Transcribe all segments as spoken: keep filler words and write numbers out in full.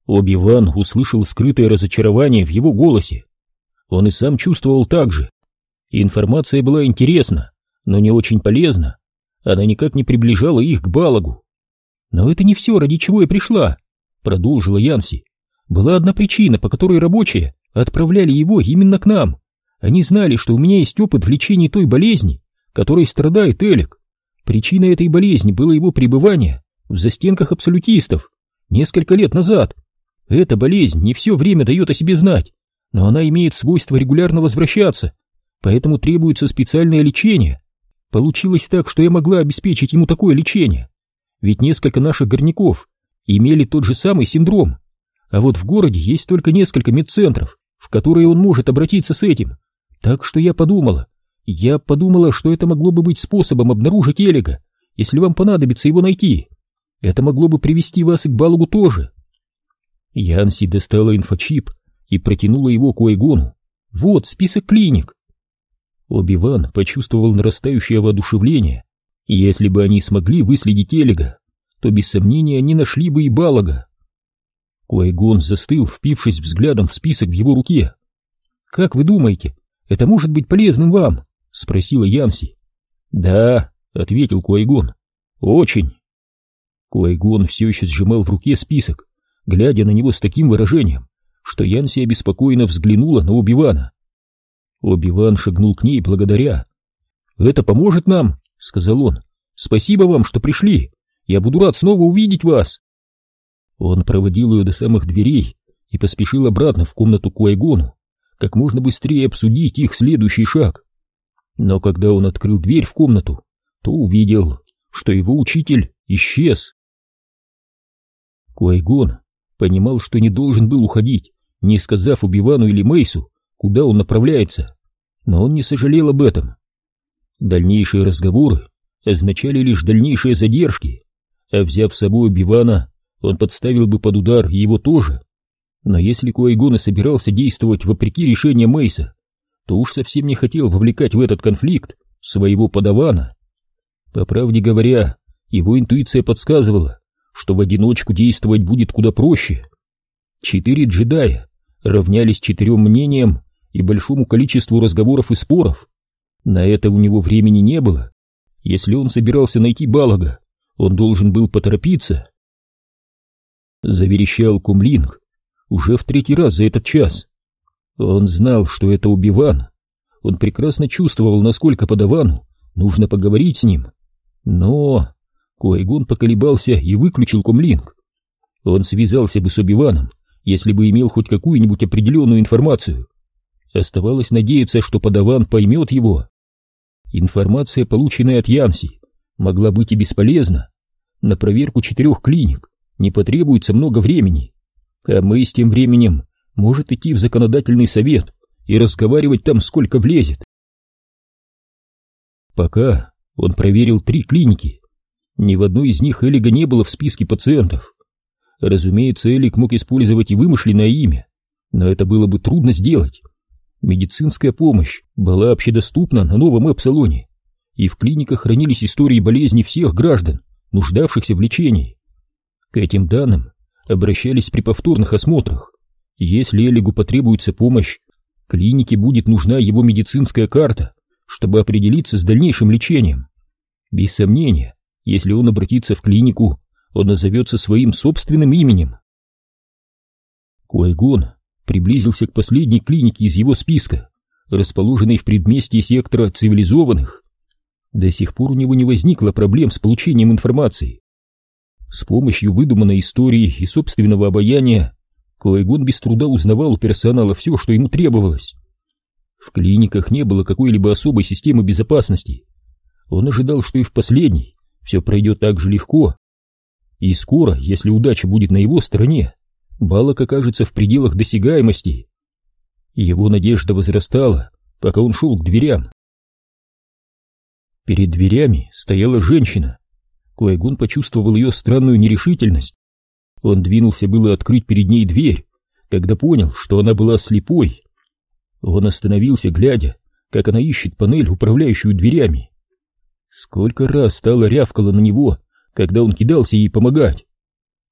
Оби-Ван услышал скрытое разочарование в его голосе. Он и сам чувствовал так же. Информация была интересна, но не очень полезна. Она никак не приближала их к Балагу. «Но это не все, ради чего я пришла», — продолжила Янси. «Была одна причина, по которой рабочие отправляли его именно к нам. Они знали, что у меня есть опыт в лечении той болезни, которой страдает Элик. Причиной этой болезни было его пребывание в застенках абсолютистов несколько лет назад. Эта болезнь не все время дает о себе знать, но она имеет свойство регулярно возвращаться, поэтому требуется специальное лечение. Получилось так, что я могла обеспечить ему такое лечение, ведь несколько наших горняков имели тот же самый синдром, а вот в городе есть только несколько медцентров, в которые он может обратиться с этим. Так что я подумала, я подумала, что это могло бы быть способом обнаружить Элига, если вам понадобится его найти. Это могло бы привести вас и к Балагу тоже». Янси достала инфочип и протянула его к Куай-Гону. «Вот список клиник». Оби-Ван почувствовал нарастающее воодушевление. Если бы они смогли выследить Элига, то без сомнения они нашли бы и Балага. Куай-Гон застыл, впившись взглядом в список в его руке. «Как вы думаете, это может быть полезным вам?» — спросила Янси. «Да», — ответил Куай-Гон, — «очень». Куай-Гон все еще сжимал в руке список, глядя на него с таким выражением, что Янси обеспокоенно взглянула на Оби-Вана. Оби-Ван шагнул к ней благодаря. «Это поможет нам», — сказал он. «Спасибо вам, что пришли. Я буду рад снова увидеть вас». Он проводил ее до самых дверей и поспешил обратно в комнату к Куай-Гону, как можно быстрее обсудить их следующий шаг. Но когда он открыл дверь в комнату, то увидел, что его учитель исчез. Куай-Гон понимал, что не должен был уходить, не сказав Оби-Вану или Мейсу, куда он направляется, но он не сожалел об этом. Дальнейшие разговоры означали лишь дальнейшие задержки, а взяв с собой Оби-Вана, он подставил бы под удар его тоже. Но если Куай-Гон и собирался действовать вопреки решению Мейса, то уж совсем не хотел вовлекать в этот конфликт своего подавана. По правде говоря, его интуиция подсказывала, что в одиночку действовать будет куда проще. Четыре джедая равнялись четырем мнениям и большому количеству разговоров и споров. На это у него времени не было. Если он собирался найти Балага, он должен был поторопиться. Заверещал Кумлинг уже в третий раз за этот час. Он знал, что это Оби-Ван. Он прекрасно чувствовал, насколько подавану нужно поговорить с ним. Но Куай-Гон поколебался и выключил Кумлинг. Он связался бы с Оби-Ваном, если бы имел хоть какую-нибудь определенную информацию. Оставалось надеяться, что подаван поймет его. Информация, полученная от Янси, могла быть и бесполезна. На проверку четырех клиник не потребуется много времени, а Мэй с тем временем может идти в законодательный совет и разговаривать там сколько влезет. Пока он проверил три клиники. Ни в одной из них Элига не было в списке пациентов. Разумеется, Элик мог использовать и вымышленное имя, но это было бы трудно сделать. Медицинская помощь была общедоступна на новом эпсалоне, и в клиниках хранились истории болезней всех граждан, нуждавшихся в лечении. К этим данным обращались при повторных осмотрах. Если Элигу потребуется помощь, клинике будет нужна его медицинская карта, чтобы определиться с дальнейшим лечением. Без сомнения, если он обратится в клинику, он назовется своим собственным именем. Куай-Гон приблизился к последней клинике из его списка, расположенной в предместье сектора цивилизованных. До сих пор у него не возникло проблем с получением информации. С помощью выдуманной истории и собственного обаяния Куай-Гон без труда узнавал у персонала все, что ему требовалось. В клиниках не было какой-либо особой системы безопасности. Он ожидал, что и в последней все пройдет так же легко. И скоро, если удача будет на его стороне, Балаг окажется в пределах досягаемости. Его надежда возрастала, пока он шел к дверям. Перед дверями стояла женщина. Куай-Гон почувствовал ее странную нерешительность. Он двинулся было открыть перед ней дверь, когда понял, что она была слепой. Он остановился, глядя, как она ищет панель, управляющую дверями. Сколько раз стала рявкала на него, когда он кидался ей помогать.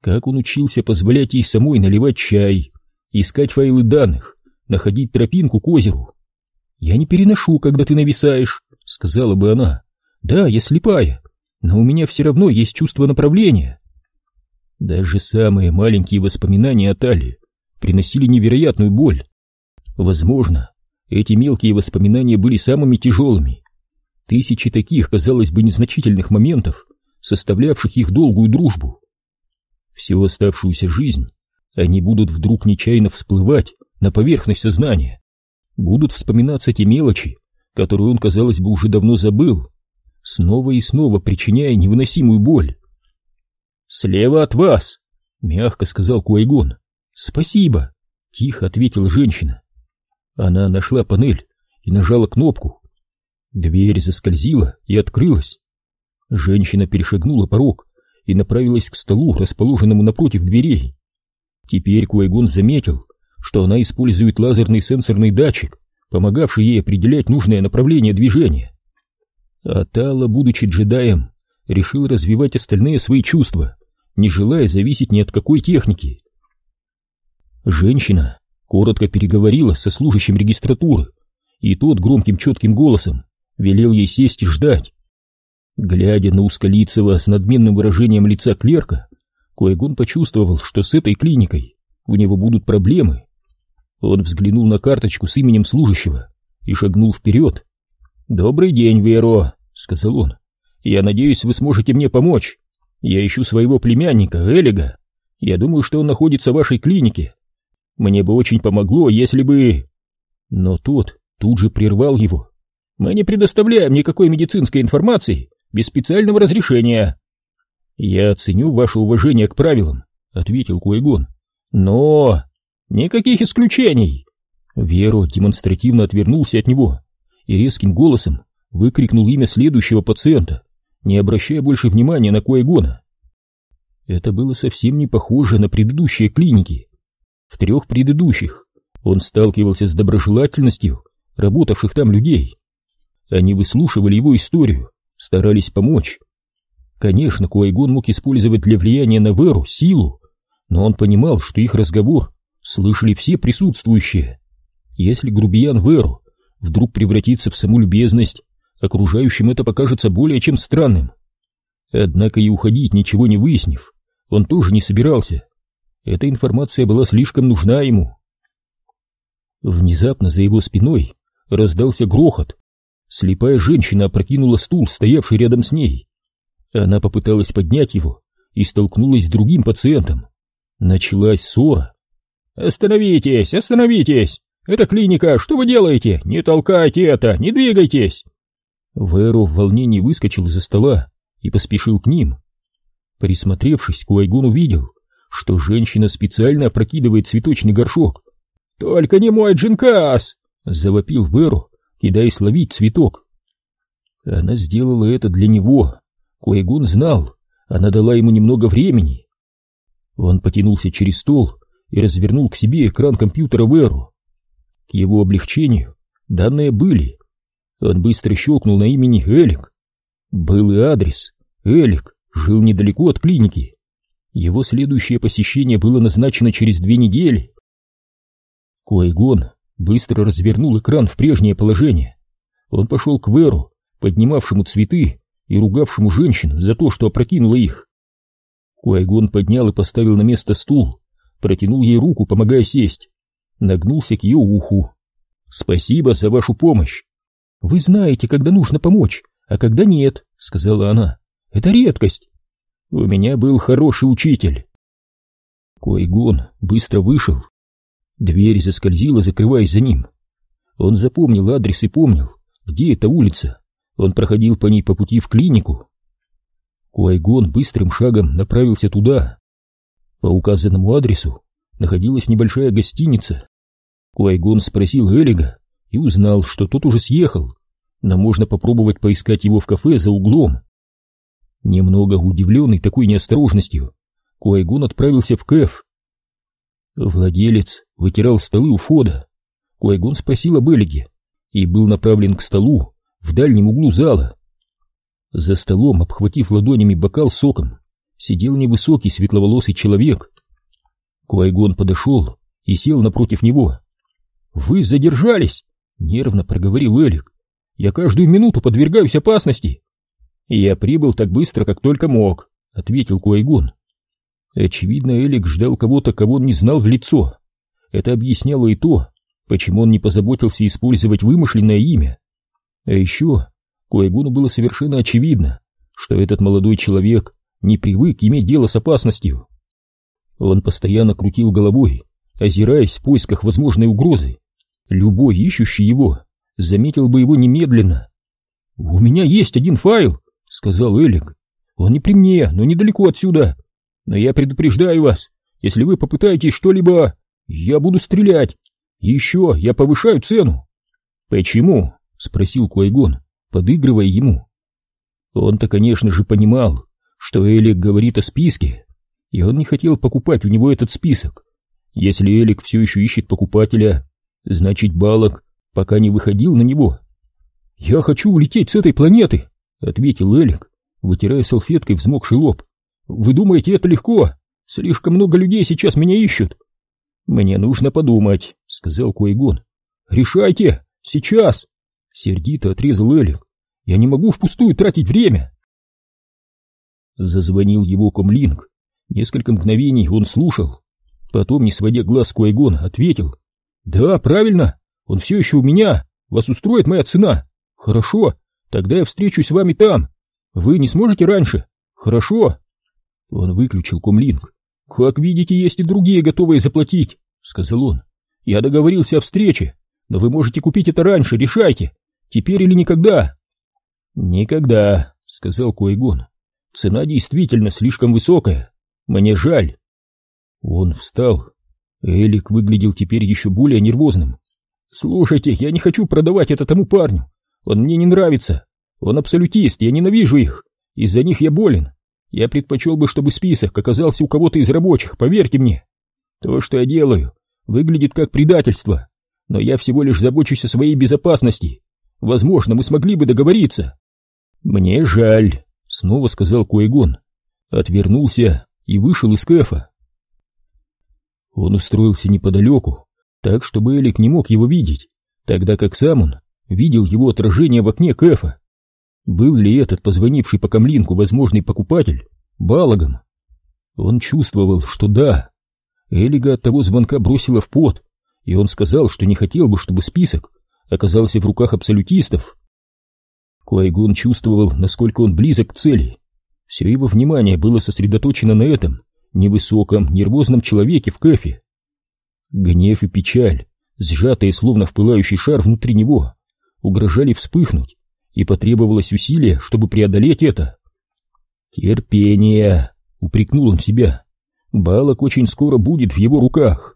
Как он учился позволять ей самой наливать чай, искать файлы данных, находить тропинку к озеру. «Я не переношу, когда ты нависаешь», — сказала бы она. «Да, я слепая, но у меня все равно есть чувство направления». Даже самые маленькие воспоминания о Тале приносили невероятную боль. Возможно, эти мелкие воспоминания были самыми тяжелыми. Тысячи таких, казалось бы, незначительных моментов, составлявших их долгую дружбу. Всю оставшуюся жизнь они будут вдруг нечаянно всплывать на поверхность сознания. Будут вспоминаться те мелочи, которые он, казалось бы, уже давно забыл, снова и снова причиняя невыносимую боль. «Слева от вас!» — мягко сказал Куайгон. «Спасибо!» — тихо ответила женщина. Она нашла панель и нажала кнопку. Дверь заскользила и открылась. Женщина перешагнула порог и направилась к столу, расположенному напротив дверей. Теперь Куайгон заметил, что она использует лазерный сенсорный датчик, помогавший ей определять нужное направление движения. А Тала, будучи джедаем, решил развивать остальные свои чувства, не желая зависеть ни от какой техники. Женщина коротко переговорила со служащим регистратуры, и тот громким четким голосом велел ей сесть и ждать. Глядя на узколицего с надменным выражением лица клерка, Куайгон почувствовал, что с этой клиникой у него будут проблемы. Он взглянул на карточку с именем служащего и шагнул вперед. «Добрый день, Веро», — сказал он. «Я надеюсь, вы сможете мне помочь. Я ищу своего племянника, Элига. Я думаю, что он находится в вашей клинике. Мне бы очень помогло, если бы...» Но тот тут же прервал его. «Мы не предоставляем никакой медицинской информации без специального разрешения». «Я ценю ваше уважение к правилам», — ответил Куайгон. «Но... никаких исключений!» Веро демонстративно отвернулся от него и резким голосом выкрикнул имя следующего пациента, не обращая больше внимания на Куайгона. Это было совсем не похоже на предыдущие клиники. В трех предыдущих он сталкивался с доброжелательностью работавших там людей. Они выслушивали его историю, старались помочь. Конечно, Куайгон мог использовать для влияния на Веру силу, но он понимал, что их разговор слышали все присутствующие. Если грубиян Веру вдруг превратится в саму любезность, окружающим это покажется более чем странным. Однако и уходить, ничего не выяснив, он тоже не собирался. Эта информация была слишком нужна ему. Внезапно за его спиной раздался грохот. Слепая женщина опрокинула стул, стоявший рядом с ней. Она попыталась поднять его и столкнулась с другим пациентом. Началась ссора. «Остановитесь, остановитесь! Это клиника, что вы делаете? Не толкайте это, не двигайтесь!» Веро в волнении выскочил из-за стола и поспешил к ним. Присмотревшись, Куайгон увидел, что женщина специально опрокидывает цветочный горшок. «Только не мой джинкас!» — завопил Веро, кидаясь ловить цветок. Она сделала это для него. Куайгон знал, она дала ему немного времени. Он потянулся через стол и развернул к себе экран компьютера Веро. К его облегчению данные были. Он быстро щелкнул на имени Элик. Был и адрес. Элик жил недалеко от клиники. Его следующее посещение было назначено через две недели. Куайгон быстро развернул экран в прежнее положение. Он пошел к Веро, поднимавшему цветы и ругавшему женщину за то, что опрокинула их. Куайгон поднял и поставил на место стул, протянул ей руку, помогая сесть, нагнулся к ее уху. «Спасибо за вашу помощь!» «Вы знаете, когда нужно помочь, а когда нет», — сказала она. «Это редкость». «У меня был хороший учитель». Куайгон быстро вышел. Дверь заскользила, закрываясь за ним. Он запомнил адрес и помнил, где эта улица. Он проходил по ней по пути в клинику. Куайгон быстрым шагом направился туда. По указанному адресу находилась небольшая гостиница. Куайгон спросил Элига и узнал, что тот уже съехал, но можно попробовать поискать его в кафе за углом. Немного удивленный такой неосторожностью, Куайгон отправился в кафе. Владелец вытирал столы у входа. Куайгон спросил об Элиге и был направлен к столу в дальнем углу зала. За столом, обхватив ладонями бокал с соком, сидел невысокий светловолосый человек. Куайгон подошел и сел напротив него. «Вы задержались!» — нервно проговорил Элик. «Я каждую минуту подвергаюсь опасности!» «Я прибыл так быстро, как только мог», — ответил Куайгон. Очевидно, Элик ждал кого-то, кого он не знал в лицо. Это объясняло и то, почему он не позаботился использовать вымышленное имя. А еще Куайгону было совершенно очевидно, что этот молодой человек не привык иметь дело с опасностью. Он постоянно крутил головой, озираясь в поисках возможной угрозы. Любой, ищущий его, заметил бы его немедленно. «У меня есть один файл», — сказал Элик. «Он не при мне, но недалеко отсюда. Но я предупреждаю вас, если вы попытаетесь что-либо, я буду стрелять. И еще я повышаю цену». «Почему?» — спросил Куайгон, подыгрывая ему. Он-то, конечно же, понимал, что Элик говорит о списке, и он не хотел покупать у него этот список. Если Элик все еще ищет покупателя, значит, Балок пока не выходил на него. «Я хочу улететь с этой планеты», — ответил Элик, вытирая салфеткой взмокший лоб. «Вы думаете, это легко? Слишком много людей сейчас меня ищут». «Мне нужно подумать», — сказал Куайгон. «Решайте! Сейчас!» — сердито отрезал Элик. «Я не могу впустую тратить время!» Зазвонил его комлинг. Несколько мгновений он слушал. Потом, не сводя глаз с Куайгона, ответил. «Да, правильно! Он все еще у меня! Вас устроит моя цена! Хорошо! Тогда я встречусь с вами там! Вы не сможете раньше? Хорошо!» Он выключил комлинг. «Как видите, есть и другие, готовые заплатить», — сказал он. «Я договорился о встрече, но вы можете купить это раньше, решайте, теперь или никогда». «Никогда», — сказал Куайгон. «Цена действительно слишком высокая. Мне жаль». Он встал. Элик выглядел теперь еще более нервозным. «Слушайте, я не хочу продавать это тому парню. Он мне не нравится. Он абсолютист, я ненавижу их. Из-за них я болен. Я предпочел бы, чтобы список оказался у кого-то из рабочих, поверьте мне. То, что я делаю, выглядит как предательство, но я всего лишь забочусь о своей безопасности. Возможно, мы смогли бы договориться». «Мне жаль», — снова сказал Куайгон. Отвернулся и вышел из кэфа. Он устроился неподалеку, так, чтобы Элик не мог его видеть, тогда как сам он видел его отражение в окне кэфа. Был ли этот позвонивший по комлинку возможный покупатель Балагом? Он чувствовал, что да. Элига от того звонка бросила в пот, и он сказал, что не хотел бы, чтобы список оказался в руках абсолютистов. Куайгон чувствовал, насколько он близок к цели. Все его внимание было сосредоточено на этом невысоком, нервозном человеке в кэфе. Гнев и печаль, сжатые словно в пылающий шар внутри него, угрожали вспыхнуть, и потребовалось усилие, чтобы преодолеть это. «Терпение!» — упрекнул он себя. «Балок очень скоро будет в его руках».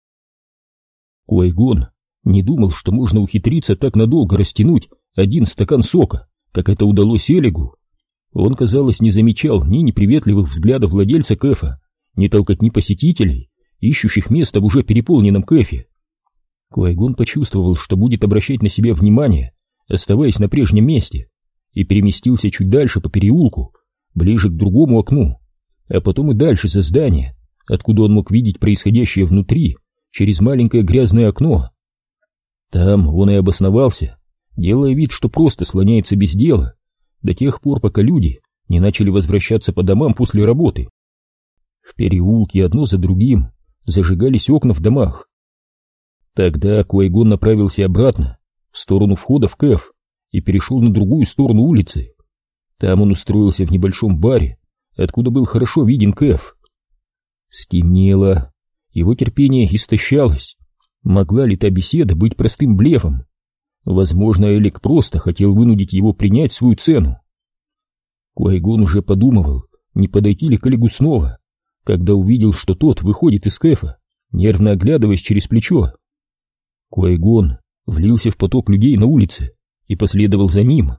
Куайгон не думал, что можно ухитриться так надолго растянуть один стакан сока, как это удалось Элигу. Он, казалось, не замечал ни неприветливых взглядов владельца кэфа, ни толкотни посетителей, ищущих место в уже переполненном кэфе. Куайгон почувствовал, что будет обращать на себя внимание, оставаясь на прежнем месте, и переместился чуть дальше по переулку, ближе к другому окну, а потом и дальше за здание, откуда он мог видеть происходящее внутри, через маленькое грязное окно. Там он и обосновался, делая вид, что просто слоняется без дела, до тех пор, пока люди не начали возвращаться по домам после работы. В переулке одно за другим зажигались окна в домах. Тогда Куайгон направился обратно, в сторону входа в кэф, и перешел на другую сторону улицы. Там он устроился в небольшом баре, откуда был хорошо виден кэф. Стемнело, его терпение истощалось. Могла ли та беседа быть простым блефом? Возможно, Элик просто хотел вынудить его принять свою цену. Куайгон уже подумывал, не подойти ли к Элигу снова, когда увидел, что тот выходит из кэфа, нервно оглядываясь через плечо. Куайгон влился в поток людей на улице и последовал за ним.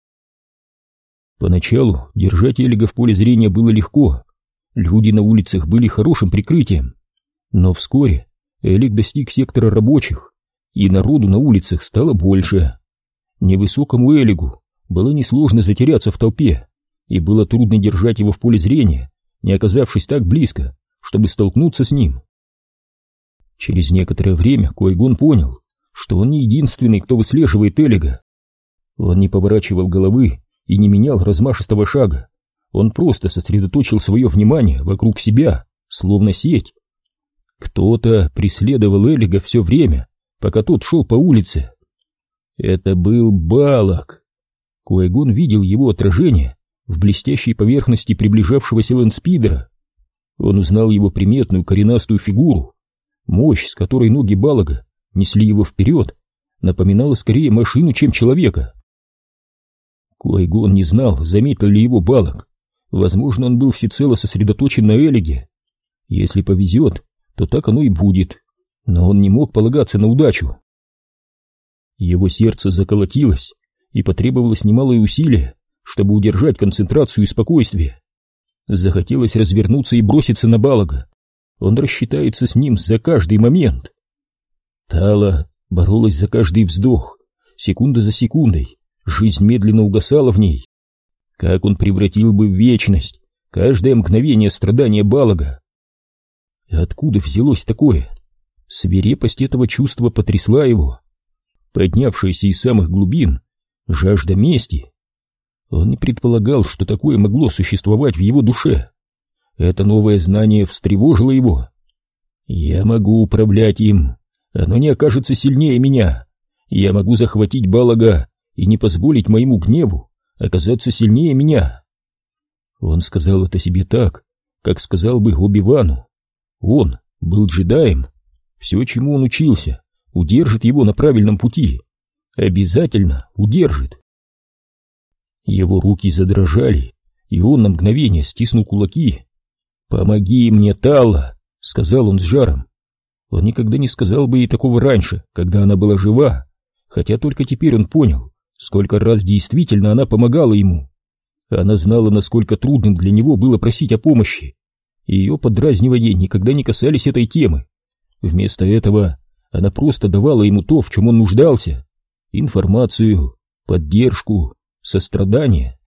Поначалу держать Элига в поле зрения было легко. Люди на улицах были хорошим прикрытием. Но вскоре Элик достиг сектора рабочих, и народу на улицах стало больше. Невысокому Элигу было несложно затеряться в толпе, и было трудно держать его в поле зрения, не оказавшись так близко, чтобы столкнуться с ним. Через некоторое время Qui-Gon понял, что он не единственный, кто выслеживает Элига. Он не поворачивал головы и не менял размашистого шага. Он просто сосредоточил свое внимание вокруг себя, словно сеть. Кто-то преследовал Элига все время, пока тот шел по улице. Это был Балок. Qui-Gon видел его отражение в блестящей поверхности приближавшегося лэндспидера. Он узнал его приметную коренастую фигуру. Мощь, с которой ноги Балога несли его вперед, напоминала скорее машину, чем человека. Qui-Gon не знал, заметил ли его Балок. Возможно, он был всецело сосредоточен на Элиге. Если повезет, то так оно и будет. Но он не мог полагаться на удачу. Его сердце заколотилось, и потребовалось немалое усилие, чтобы удержать концентрацию и спокойствие. Захотелось развернуться и броситься на Балога. Он рассчитается с ним за каждый момент. Тала боролась за каждый вздох, секунда за секундой. Жизнь медленно угасала в ней. Как он превратил бы в вечность каждое мгновение страдания Балога? И откуда взялось такое? Свирепость этого чувства потрясла его. Поднявшаяся из самых глубин жажда мести. Он не предполагал, что такое могло существовать в его душе. Это новое знание встревожило его. Я могу управлять им, оно не окажется сильнее меня. Я могу захватить Балога и не позволить моему гневу оказаться сильнее меня. Он сказал это себе так, как сказал бы Оби-Вану. Он был джедаем. Все, чему он учился, удержит его на правильном пути. Обязательно удержит. Его руки задрожали, и он на мгновение стиснул кулаки. «Помоги мне, Талла!» — сказал он с жаром. Он никогда не сказал бы ей такого раньше, когда она была жива, хотя только теперь он понял, сколько раз действительно она помогала ему. Она знала, насколько трудным для него было просить о помощи. Ее подразнивания никогда не касались этой темы. Вместо этого она просто давала ему то, в чем он нуждался: информацию, поддержку, сострадание.